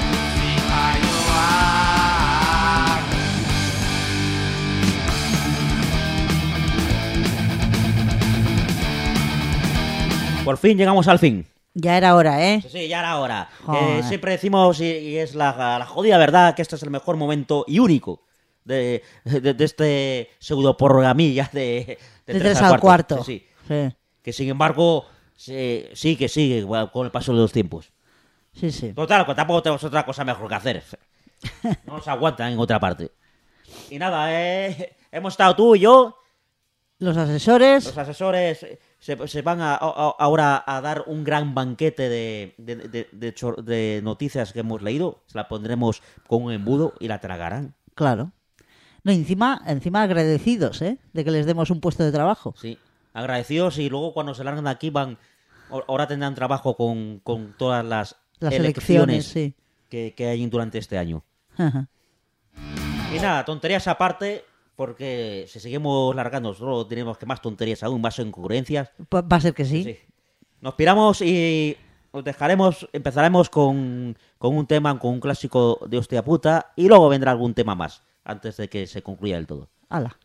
Por fin llegamos al fin. Ya era hora, ¿eh? Sí, ya era hora. Joder. Siempre decimos, y es la jodida verdad, que este es el mejor momento y único de este pseudo-programilla de 3 al cuarto. Sí. Sí, Que sin embargo, sí que sigue con el paso de los tiempos. sí, sí. Total, que tampoco tenemos otra cosa mejor que hacer. No nos aguantan en otra parte. Y nada, hemos estado tú y yo. Los asesores, Los asesores se van ahora a dar un gran banquete de noticias que hemos leído. Se la pondremos con un embudo y la tragarán. claro. No, encima agradecidos, de que les demos un puesto de trabajo. Sí, agradecidos, y luego cuando se largan de aquí ahora tendrán trabajo con todas las elecciones, sí. que hay durante este año. Ajá. Y nada, tonterías aparte, porque si seguimos largando solo tenemos que más tonterías aún, más incongruencias. Va a ser que sí. Sí. Nos piramos y empezaremos con un tema, con un clásico de hostia puta, y luego vendrá algún tema más, antes de que se concluya del todo. Hala.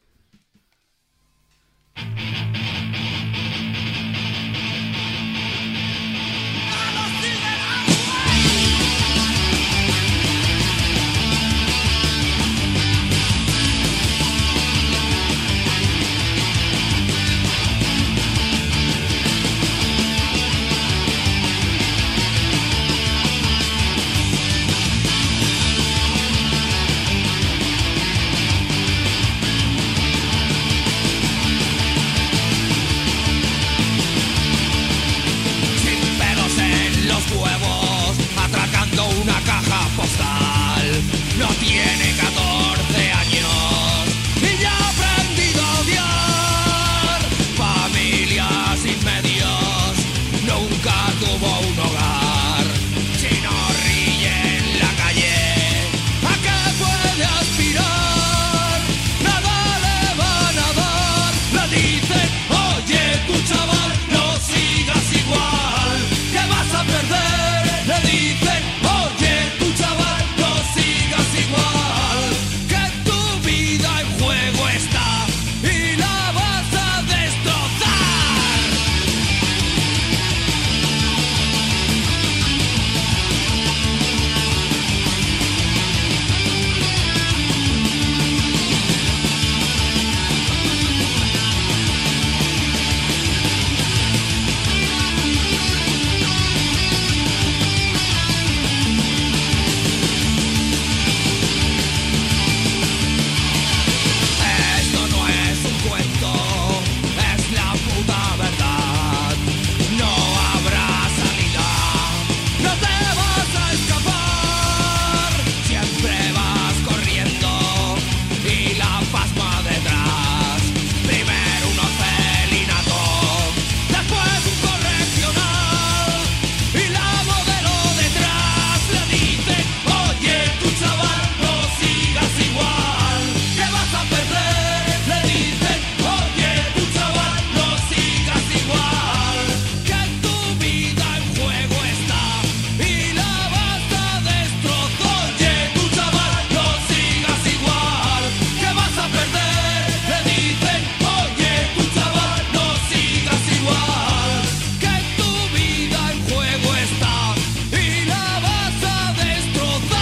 Sin pelos en los huevos, atracando una caja postal. No tiene 14 años y ya ha aprendido a odiar. Familia sin medios, nunca tuvo un hogar. Si no ríe en la calle, ¿a qué puede aspirar? Nada le van a dar. Le dicen, oye tu chaval, no sigas igual, que vas a perder. Le dicen, oye tu chaval, no sigas igual, que tu vida en juego está y la vas a destrozar. Esto no es un cuento, es la puta verdad. No habrá salida, no te vas a escapar. Siempre vas corriendo y la pasma detrás. Primero un orfelinato, después un correccional y la modelo detrás. Le dicen, oye tu chaval, no sigas igual, que vas a perder. Le dicen, oye tu chaval, no sigas igual, que tu vida en juego está y la vas a destrozar. Oye tu chaval, no sigas igual, que vas a perder. Le dicen, oye tu chaval, no sigas igual, que tu vida en juego está y la vas a destrozar.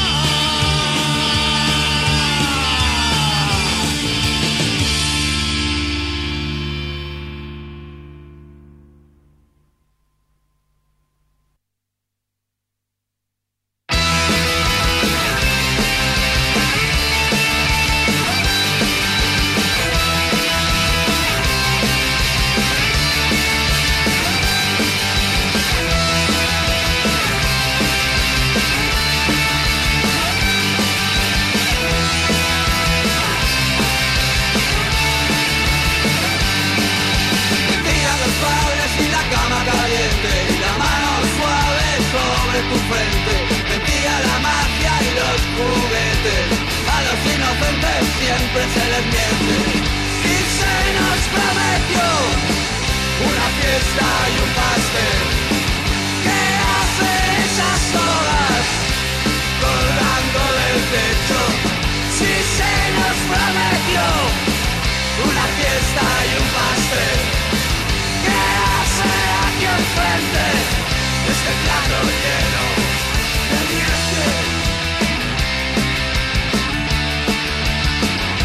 Tira los padres y la cama caliente y la mano suave sobre tu frente. Mentira la magia y los juguetes, a los inocentes siempre se les miente. Y se nos prometió una fiesta y un pastel. ¿Qué hace esas horas colgando del techo? Si se nos prometió una fiesta y un pastel, ¿qué hace aquí enfrente este plato lleno de miel?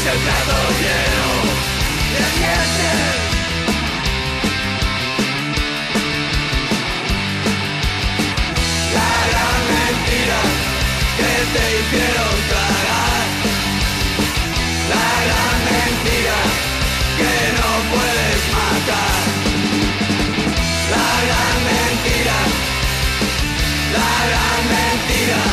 el plato lleno de dientes. La gran mentira que te hicieron tragar. La gran mentira que no puedes matar. La gran mentira. La gran mentira